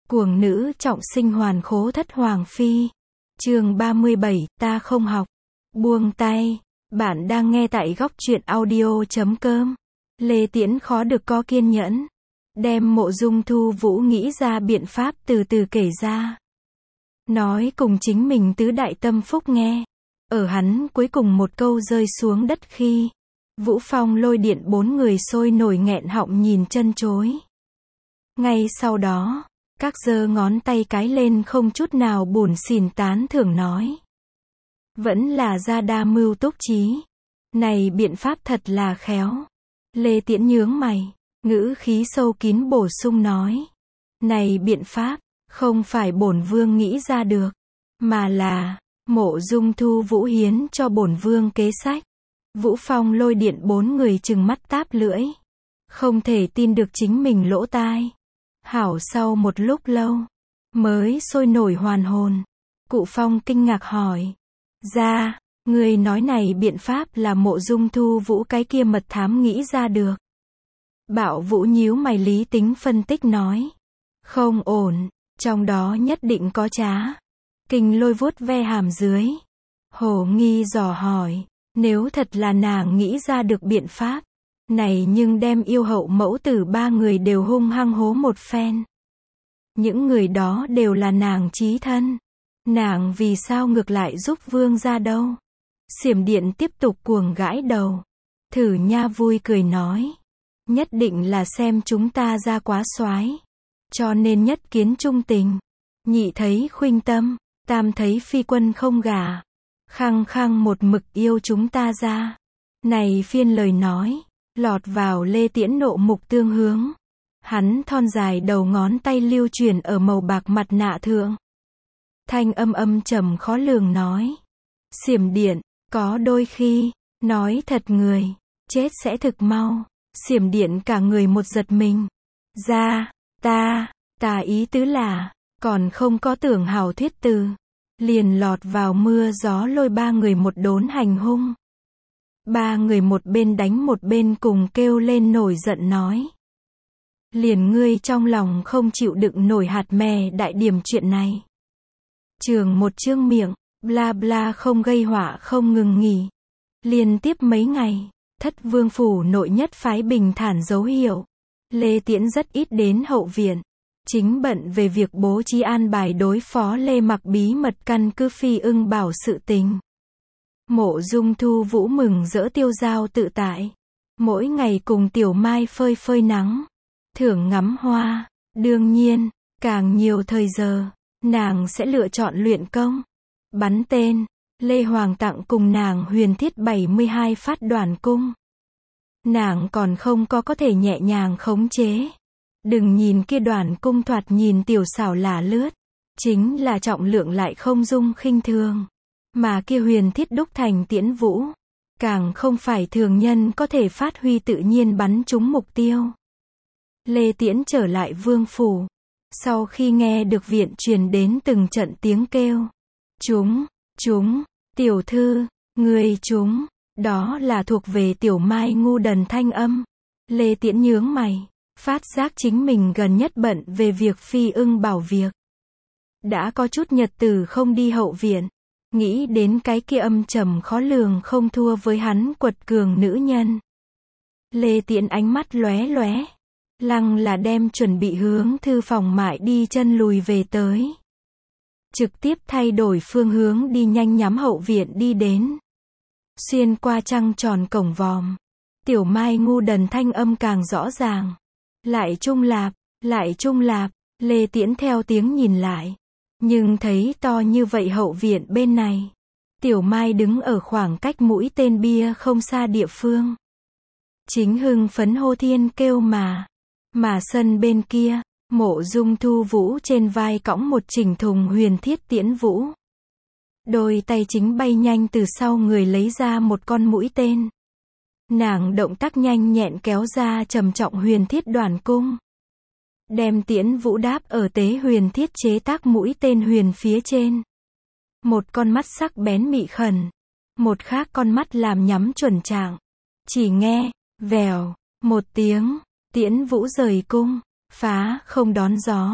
Cuồng nữ trọng sinh hoàn khố thất hoàng phi. Chương 37, ta không học. Buông tay. Bạn đang nghe tại góc truyện audio.com. Lê Tiễn khó được có kiên nhẫn. Đem Mộ Dung Thu Vũ nghĩ ra biện pháp từ từ kể ra. Nói cùng chính mình tứ đại tâm phúc nghe. Ở hắn cuối cùng một câu rơi xuống đất khi Vũ Phong lôi điện bốn người sôi nổi nghẹn họng nhìn chân chối. Ngay sau đó, các giơ ngón tay cái lên không chút nào buồn xỉn tán thưởng nói. Vẫn là gia đa mưu túc trí. Này biện pháp thật là khéo. Lê Tiễn nhướng mày, ngữ khí sâu kín bổ sung nói. Này biện pháp, không phải bổn vương nghĩ ra được, mà là Mộ Dung Thu Vũ hiến cho bổn vương kế sách. Vũ Phong lôi điện bốn người trừng mắt táp lưỡi. Không thể tin được chính mình lỗ tai. Hảo sau một lúc lâu, mới sôi nổi hoàn hồn. Cụ Phong kinh ngạc hỏi. Ra, người nói này biện pháp là Mộ Dung Thu Vũ cái kia mật thám nghĩ ra được. Bạo Vũ nhíu mày lý tính phân tích nói. Không ổn, trong đó nhất định có trá. Kinh Lôi vuốt ve hàm dưới. Hồ nghi dò hỏi. Nếu thật là nàng nghĩ ra được biện pháp này nhưng đem yêu hậu mẫu tử ba người đều hung hăng hố một phen. Những người đó đều là nàng chí thân. Nàng vì sao ngược lại giúp vương gia đâu? Xiểm Điện tiếp tục cuồng gãi đầu. Thử Nha vui cười nói. Nhất định là xem chúng ta ra quá soái, cho nên nhất kiến trung tình. Nhị thấy khuynh tâm, tam thấy phi quân không gả. Khăng khăng một mực yêu chúng ta ra. Này phiên lời nói, lọt vào Lê Tiễn nộ mục tương hướng. Hắn thon dài đầu ngón tay lưu chuyển ở màu bạc mặt nạ thượng. Thanh âm trầm khó lường nói. Xiểm Điện, có đôi khi, nói thật người, chết sẽ thực mau. Xiểm Điện cả người một giật mình. Ra, ta ý tứ là, còn không có tưởng hảo thuyết từ. Liền lọt vào mưa gió lôi ba người một đốn hành hung. Ba người một bên đánh một bên cùng kêu lên nổi giận nói. Liền ngươi trong lòng không chịu đựng nổi hạt mè đại điểm chuyện này. Trường một chương miệng, bla bla không gây họa không ngừng nghỉ. Liên tiếp mấy ngày, Thất Vương phủ nội nhất phái bình thản dấu hiệu. Lê Tiễn rất ít đến hậu viện. Chính bận về việc bố trí an bài đối phó Lê Mặc bí mật căn cứ Phi Ưng Bảo sự tình. Mộ Dung Thu Vũ mừng rỡ tiêu dao tự tại. Mỗi ngày cùng Tiểu Mai phơi phơi nắng. Thưởng ngắm hoa. Đương nhiên, càng nhiều thời giờ, nàng sẽ lựa chọn luyện công. Bắn tên. Lê Hoàng tặng cùng nàng huyền thiết 72 phát đoàn cung. Nàng còn không có thể nhẹ nhàng khống chế. Đừng nhìn kia đoàn cung thoạt nhìn tiểu xảo lả lướt, chính là trọng lượng lại không dung khinh thường. Mà kia huyền thiết đúc thành tiễn vũ, càng không phải thường nhân có thể phát huy tự nhiên bắn trúng mục tiêu. Lê Tiễn trở lại vương phủ, sau khi nghe được viện truyền đến từng trận tiếng kêu. Chúng, tiểu thư, người chúng, đó là thuộc về Tiểu Mai ngu đần thanh âm. Lê Tiễn nhướng mày. Phát giác chính mình gần nhất bận về việc Phi Ưng Bảo việc. Đã có chút nhật tử không đi hậu viện. Nghĩ đến cái kia âm trầm khó lường không thua với hắn quật cường nữ nhân. Lê Tiễn ánh mắt lóe lóe. Lăng là đem chuẩn bị hướng thư phòng mại đi chân lùi về tới. Trực tiếp thay đổi phương hướng đi nhanh nhắm hậu viện đi đến. Xuyên qua trăng tròn cổng vòm. Tiểu Mai ngu đần thanh âm càng rõ ràng. Lại trung lạp, Lê Tiễn theo tiếng nhìn lại. Nhưng thấy to như vậy hậu viện bên này. Tiểu Mai đứng ở khoảng cách mũi tên bia không xa địa phương. Chính hưng phấn hô thiên kêu mà. Mà sân bên kia, Mộ Dung Thu Vũ trên vai cõng một chỉnh thùng huyền thiết tiễn vũ. Đôi tay chính bay nhanh từ sau người lấy ra một con mũi tên. Nàng động tác nhanh nhẹn kéo ra trầm trọng huyền thiết đoàn cung. Đem tiễn vũ đáp ở tế huyền thiết chế tác mũi tên huyền phía trên. Một con mắt sắc bén mị khẩn. Một khác con mắt làm nhắm chuẩn trạng. Chỉ nghe, vèo, một tiếng, tiễn vũ rời cung, phá không đón gió.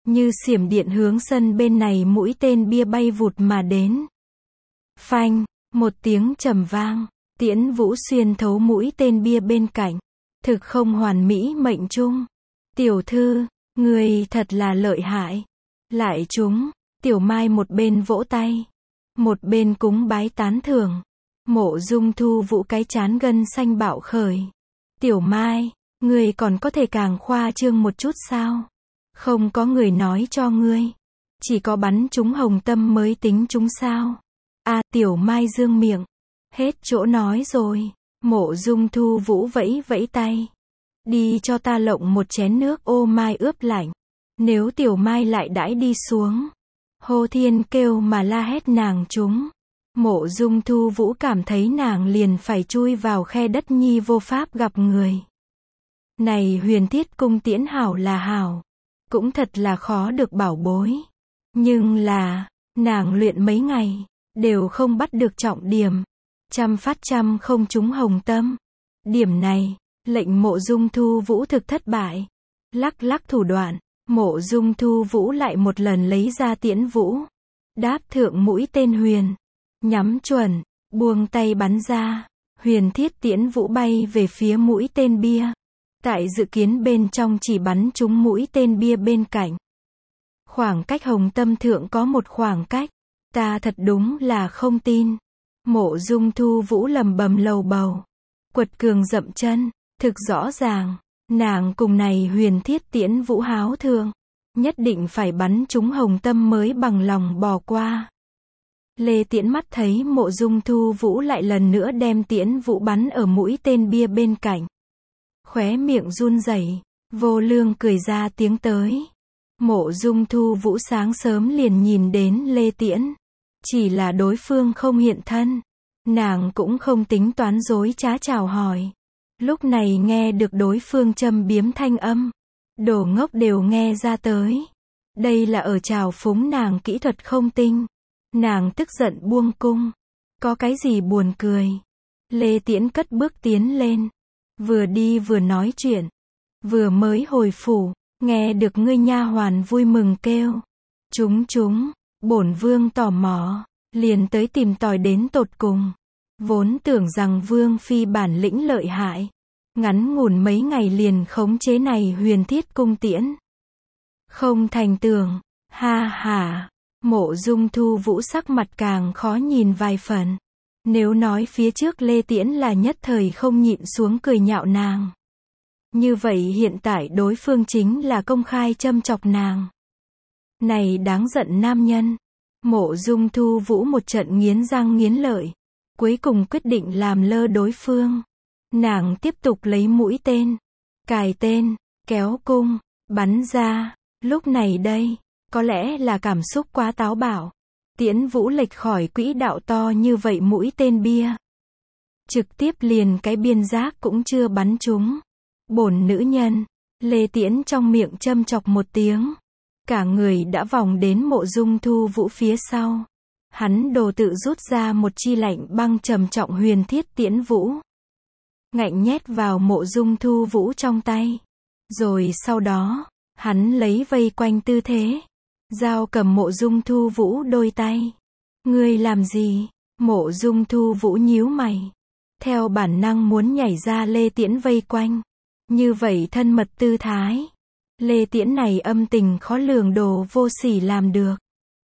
như xiểm điện hướng sân bên này mũi tên bia bay vụt mà đến. Phanh, một tiếng trầm vang, Tiễn Vũ xuyên thấu mũi tên bia bên cạnh. Thực không hoàn mỹ mệnh trung. Tiểu thư, người thật là lợi hại. Lại trúng, Tiểu Mai một bên vỗ tay, một bên cúng bái tán thưởng. Mộ Dung Thu Vũ cái trán gân xanh bạo khởi. Tiểu Mai, người còn có thể càng khoa trương một chút sao? Không có người nói cho ngươi. Chỉ có bắn trúng hồng tâm mới tính trúng sao? Tiểu Mai dương miệng. Hết chỗ nói rồi. Mộ Dung Thu Vũ vẫy vẫy tay. Đi cho ta lộng một chén nước ô mai ướp lạnh. Nếu Tiểu Mai lại đãi đi xuống. Hô Thiên kêu mà la hét nàng trúng. Mộ Dung Thu Vũ cảm thấy nàng liền phải chui vào khe đất nhi vô pháp gặp người. Này Huyền Thiết Cung Tiễn hảo là hảo. Cũng thật là khó được bảo bối. Nhưng là, nàng luyện mấy ngày, đều không bắt được trọng điểm. Trăm phát trăm không trúng hồng tâm. Điểm này, lệnh Mộ Dung Thu Vũ thực thất bại. Lắc lắc thủ đoạn, Mộ Dung Thu Vũ lại một lần lấy ra Tiễn Vũ. Đáp thượng mũi tên huyền. Nhắm chuẩn, buông tay bắn ra. Huyền Thiết Tiễn Vũ bay về phía mũi tên bia. Tại dự kiến bên trong chỉ bắn trúng mũi tên bia bên cạnh. Khoảng cách hồng tâm thượng có một khoảng cách. Ta thật đúng là không tin. Mộ Dung Thu Vũ lầm bầm lầu bầu. Quật cường dậm chân. Thực rõ ràng, nàng cùng này Huyền Thiết Tiễn Vũ háo thượng. Nhất định phải bắn trúng hồng tâm mới bằng lòng bỏ qua. Lê Tiễn mắt thấy Mộ Dung Thu Vũ lại lần nữa đem Tiễn Vũ bắn ở mũi tên bia bên cạnh. Khóe miệng run rẩy, vô lương cười ra tiếng tới. Mộ Dung Thu Vũ sáng sớm liền nhìn đến Lê Tiễn. Chỉ là đối phương không hiện thân. Nàng cũng không tính toán dối trá chào hỏi. Lúc này nghe được đối phương châm biếm thanh âm. Đồ ngốc đều nghe ra tới. Đây là ở chào phúng nàng kỹ thuật không tinh. Nàng tức giận buông cung. Có cái gì buồn cười. Lê Tiễn cất bước tiến lên. Vừa đi vừa nói chuyện. Vừa mới hồi phủ, nghe được ngươi nha hoàn vui mừng kêu. Chúng, bổn vương tò mò, liền tới tìm tòi đến tột cùng. Vốn tưởng rằng vương phi bản lĩnh lợi hại. Ngắn ngủn mấy ngày liền khống chế này Huyền Thiết Cung Tiễn. Không thành tưởng, ha ha. Mộ Dung Thu Vũ sắc mặt càng khó nhìn vài phần. Nếu nói phía trước Lê Tiễn là nhất thời không nhịn xuống cười nhạo nàng. Như vậy hiện tại đối phương chính là công khai châm chọc nàng. Này đáng giận nam nhân. Mộ Dung Thu Vũ một trận nghiến răng nghiến lợi. Cuối cùng quyết định làm lơ đối phương. Nàng tiếp tục lấy mũi tên. Cài tên, kéo cung, bắn ra. Lúc này đây, có lẽ là cảm xúc quá táo bạo. Tiễn Vũ lệch khỏi quỹ đạo to như vậy mũi tên bia. Trực tiếp liền cái biên giác cũng chưa bắn trúng. Bổn nữ nhân. Lê Tiễn trong miệng châm chọc một tiếng. Cả người đã vòng đến Mộ Dung Thu Vũ phía sau. Hắn đồ tự rút ra một chi lạnh băng trầm trọng Huyền Thiết Tiễn Vũ. Ngạnh nhét vào Mộ Dung Thu Vũ trong tay. Rồi sau đó, hắn lấy vây quanh tư thế. Dao cầm Mộ Dung Thu Vũ đôi tay. Ngươi làm gì? Mộ Dung Thu Vũ nhíu mày. Theo bản năng muốn nhảy ra Lê Tiễn vây quanh. Như vậy thân mật tư thái. Lê Tiễn này âm tình khó lường đồ vô sỉ làm được.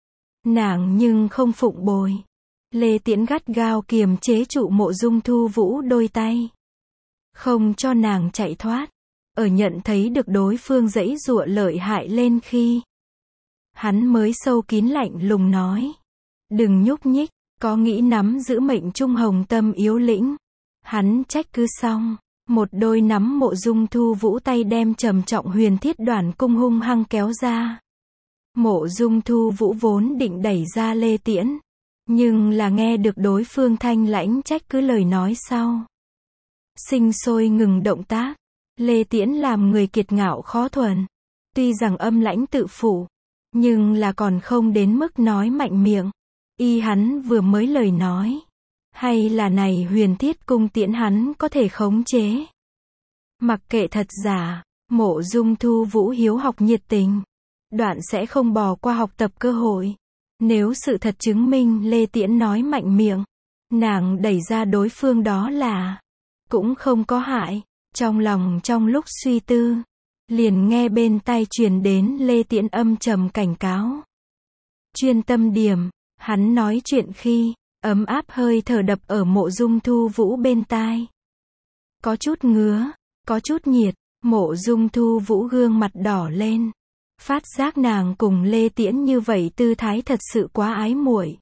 Nàng nhưng không phụng bồi. Lê Tiễn gắt gao kiềm chế trụ Mộ Dung Thu Vũ đôi tay. Không cho nàng chạy thoát. Ở nhận thấy được đối phương giãy giụa lợi hại lên khi. Hắn mới sâu kín lạnh lùng nói. Đừng nhúc nhích, có nghĩ nắm giữ mệnh trung hồng tâm yếu lĩnh. Hắn trách cứ xong. Một đôi nắm Mộ Dung Thu Vũ tay đem trầm trọng Huyền Thiết Đoản cung hung hăng kéo ra. Mộ Dung Thu Vũ vốn định đẩy ra Lê Tiễn. Nhưng là nghe được đối phương thanh lãnh trách cứ lời nói sau. Sinh sôi ngừng động tác. Lê Tiễn làm người kiệt ngạo khó thuần. Tuy rằng âm lãnh tự phụ. Nhưng là còn không đến mức nói mạnh miệng. Y hắn vừa mới lời nói. Hay là này Huyền Thiết Cung Tiễn hắn có thể khống chế. Mặc kệ thật giả. Mộ Dung Thu Vũ hiếu học nhiệt tình. Đoạn sẽ không bỏ qua học tập cơ hội. Nếu sự thật chứng minh Lê Tiễn nói mạnh miệng, nàng đẩy ra đối phương đó là cũng không có hại. Trong lòng trong lúc suy tư, liền nghe bên tai truyền đến Lê Tiễn âm trầm cảnh cáo. Chuyên tâm điểm, hắn nói chuyện khi, ấm áp hơi thở đập ở Mộ Dung Thu Vũ bên tai. Có chút ngứa, có chút nhiệt, Mộ Dung Thu Vũ gương mặt đỏ lên. Phát giác nàng cùng Lê Tiễn như vậy tư thái thật sự quá ái muội.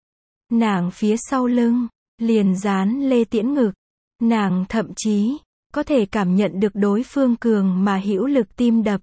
Nàng phía sau lưng, liền dán Lê Tiễn ngực. Nàng thậm chí, có thể cảm nhận được đối phương cường mà hữu lực tim đập.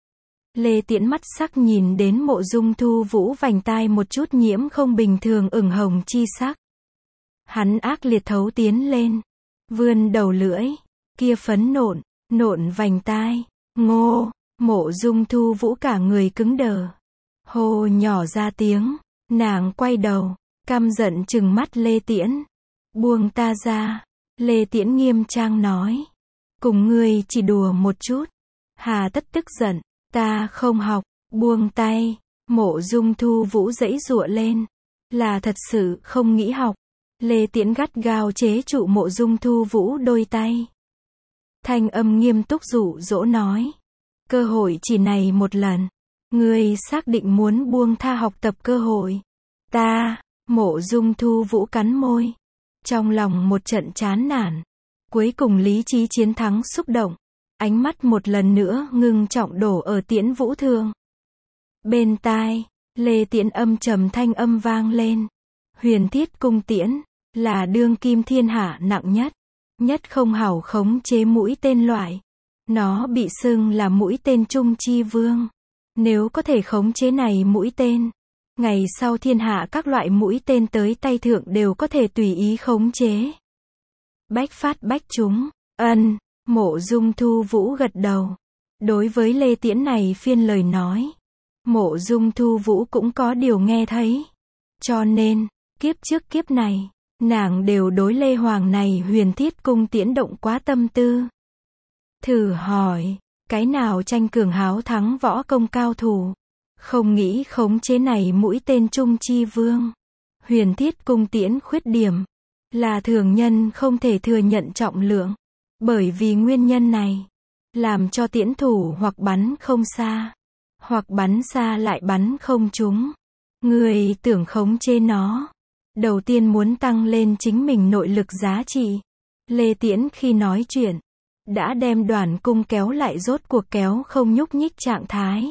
Lê Tiễn mắt sắc nhìn đến Mộ Dung Thu Vũ vành tai một chút nhiễm không bình thường ửng hồng chi sắc. Hắn ác liệt thấu tiến lên, vươn đầu lưỡi, kia phấn nộn vành tai, ngô, Mộ Dung Thu Vũ cả người cứng đờ. Hô nhỏ ra tiếng, nàng quay đầu, căm giận trừng mắt Lê Tiễn. Buông ta ra, Lê Tiễn nghiêm trang nói. Cùng ngươi chỉ đùa một chút. Hà tất tức giận, ta không học, buông tay. Mộ Dung Thu Vũ giãy giụa lên. Là thật sự không nghĩ học. Lê Tiễn gắt gao chế trụ Mộ Dung Thu Vũ đôi tay. Thanh âm nghiêm túc dụ dỗ nói. Cơ hội chỉ này một lần. Ngươi xác định muốn buông tha học tập cơ hội. Ta, Mộ Dung Thu Vũ cắn môi. Trong lòng một trận chán nản. Cuối cùng lý trí chiến thắng xúc động. Ánh mắt một lần nữa ngưng trọng đổ ở Tiễn Vũ thương. Bên tai, Lê Tiễn âm trầm thanh âm vang lên. Huyền Thiết Cung Tiễn, là đương kim thiên hạ nặng nhất không hảo khống chế mũi tên loại. Nó bị xưng là mũi tên Trung Chi Vương. Nếu có thể khống chế này mũi tên, ngày sau thiên hạ các loại mũi tên tới tay thượng đều có thể tùy ý khống chế. Bách phát bách trúng, ân, Mộ Dung Thu Vũ gật đầu. Đối với Lê Tiễn này phiên lời nói, Mộ Dung Thu Vũ cũng có điều nghe thấy. Cho nên, kiếp trước kiếp này, nàng đều đối Lê Hoàng này Huyền Thiết Cung Tiễn động quá tâm tư. Thử hỏi, cái nào tranh cường háo thắng võ công cao thủ, không nghĩ khống chế này mũi tên Trung Chi Vương. Huyền Thiết Cung Tiễn khuyết điểm, là thường nhân không thể thừa nhận trọng lượng. Bởi vì nguyên nhân này, làm cho tiễn thủ hoặc bắn không xa, hoặc bắn xa lại bắn không trúng. Người tưởng khống chế nó, đầu tiên muốn tăng lên chính mình nội lực giá trị. Lê Tiễn khi nói chuyện, đã đem Đoàn cung kéo lại rốt cuộc kéo không nhúc nhích trạng thái.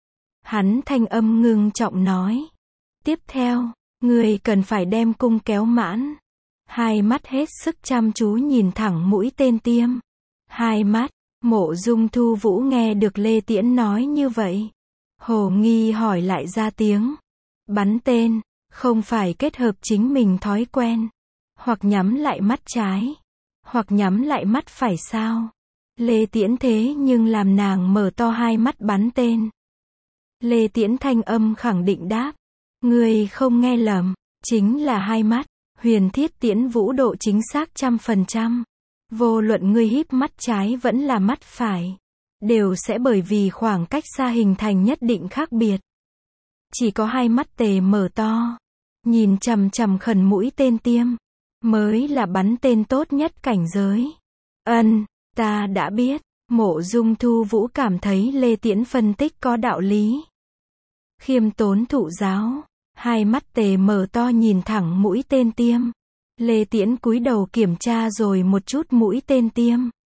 Hắn thanh âm ngưng trọng nói. Tiếp theo, người cần phải đem cung kéo mãn. Hai mắt hết sức chăm chú nhìn thẳng mũi tên tiêm. Hai mắt, Mộ Dung Thu Vũ nghe được Lê Tiễn nói như vậy. Hồ nghi hỏi lại ra tiếng. Bắn tên, không phải kết hợp chính mình thói quen. Hoặc nhắm lại mắt trái, hoặc nhắm lại mắt phải sao? Lê Tiễn thế nhưng làm nàng mở to hai mắt bắn tên. Lê Tiễn thanh âm khẳng định đáp. Người không nghe lầm, chính là hai mắt. Huyền Thiết Tiễn Vũ độ chính xác 100%. Vô luận ngươi híp mắt trái vẫn là mắt phải, đều sẽ bởi vì khoảng cách xa hình thành nhất định khác biệt. Chỉ có hai mắt tề mở to, nhìn chằm chằm khẩn mũi tên tiêm, mới là bắn tên tốt nhất cảnh giới. Ân, ta đã biết. Mộ Dung Thu Vũ cảm thấy Lê Tiễn phân tích có đạo lý. Khiêm tốn thụ giáo. Hai mắt tề mở to nhìn thẳng mũi tên tiêm. Lê Tiễn cúi đầu kiểm tra rồi một chút mũi tên tiêm.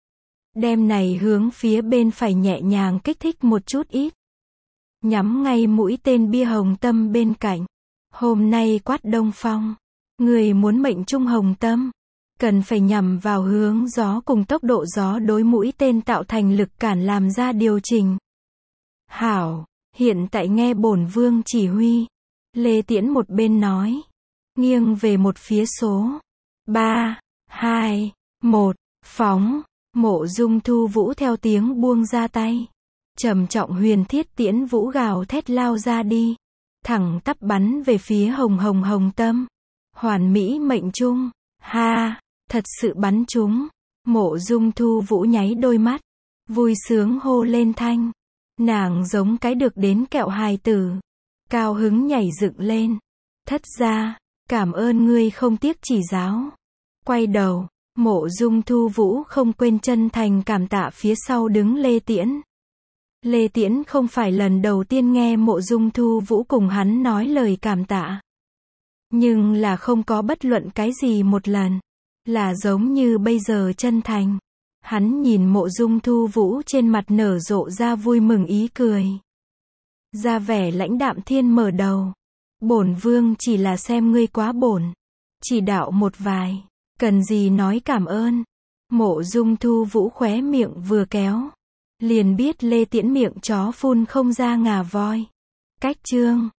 Đem này hướng phía bên phải nhẹ nhàng kích thích một chút ít. Nhắm ngay mũi tên bia hồng tâm bên cạnh. Hôm nay quát đông phong. Người muốn mệnh trung hồng tâm, cần phải nhằm vào hướng gió cùng tốc độ gió đối mũi tên tạo thành lực cản làm ra điều chỉnh. Hảo, hiện tại nghe bổn vương chỉ huy. Lê Tiễn một bên nói, nghiêng về một phía số 3, 2, 1, phóng. Mộ Dung Thu Vũ theo tiếng buông ra tay. Trầm trọng Huyền Thiết Tiễn Vũ gào thét lao ra đi. Thẳng tắp bắn về phía hồng tâm. Hoàn mỹ mệnh trung. Ha, thật sự bắn trúng. Mộ Dung Thu Vũ nháy đôi mắt. Vui sướng hô lên thanh. Nàng giống cái được đến kẹo hài tử. Cao hứng nhảy dựng lên. Thất gia, cảm ơn ngươi không tiếc chỉ giáo. Quay đầu, Mộ Dung Thu Vũ không quên chân thành cảm tạ phía sau đứng Lê Tiễn. Lê Tiễn không phải lần đầu tiên nghe Mộ Dung Thu Vũ cùng hắn nói lời cảm tạ. Nhưng là không có bất luận cái gì một lần. Là giống như bây giờ chân thành. Hắn nhìn Mộ Dung Thu Vũ trên mặt nở rộ ra vui mừng ý cười. Ra vẻ lãnh đạm thiên mở đầu. Bổn vương chỉ là xem ngươi quá bổn. Chỉ đạo một vài. Cần gì nói cảm ơn. Mộ Dung Thu Vũ khóe miệng vừa kéo. Liền biết Lê Tiễn miệng chó phun không ra ngà voi. Cách chương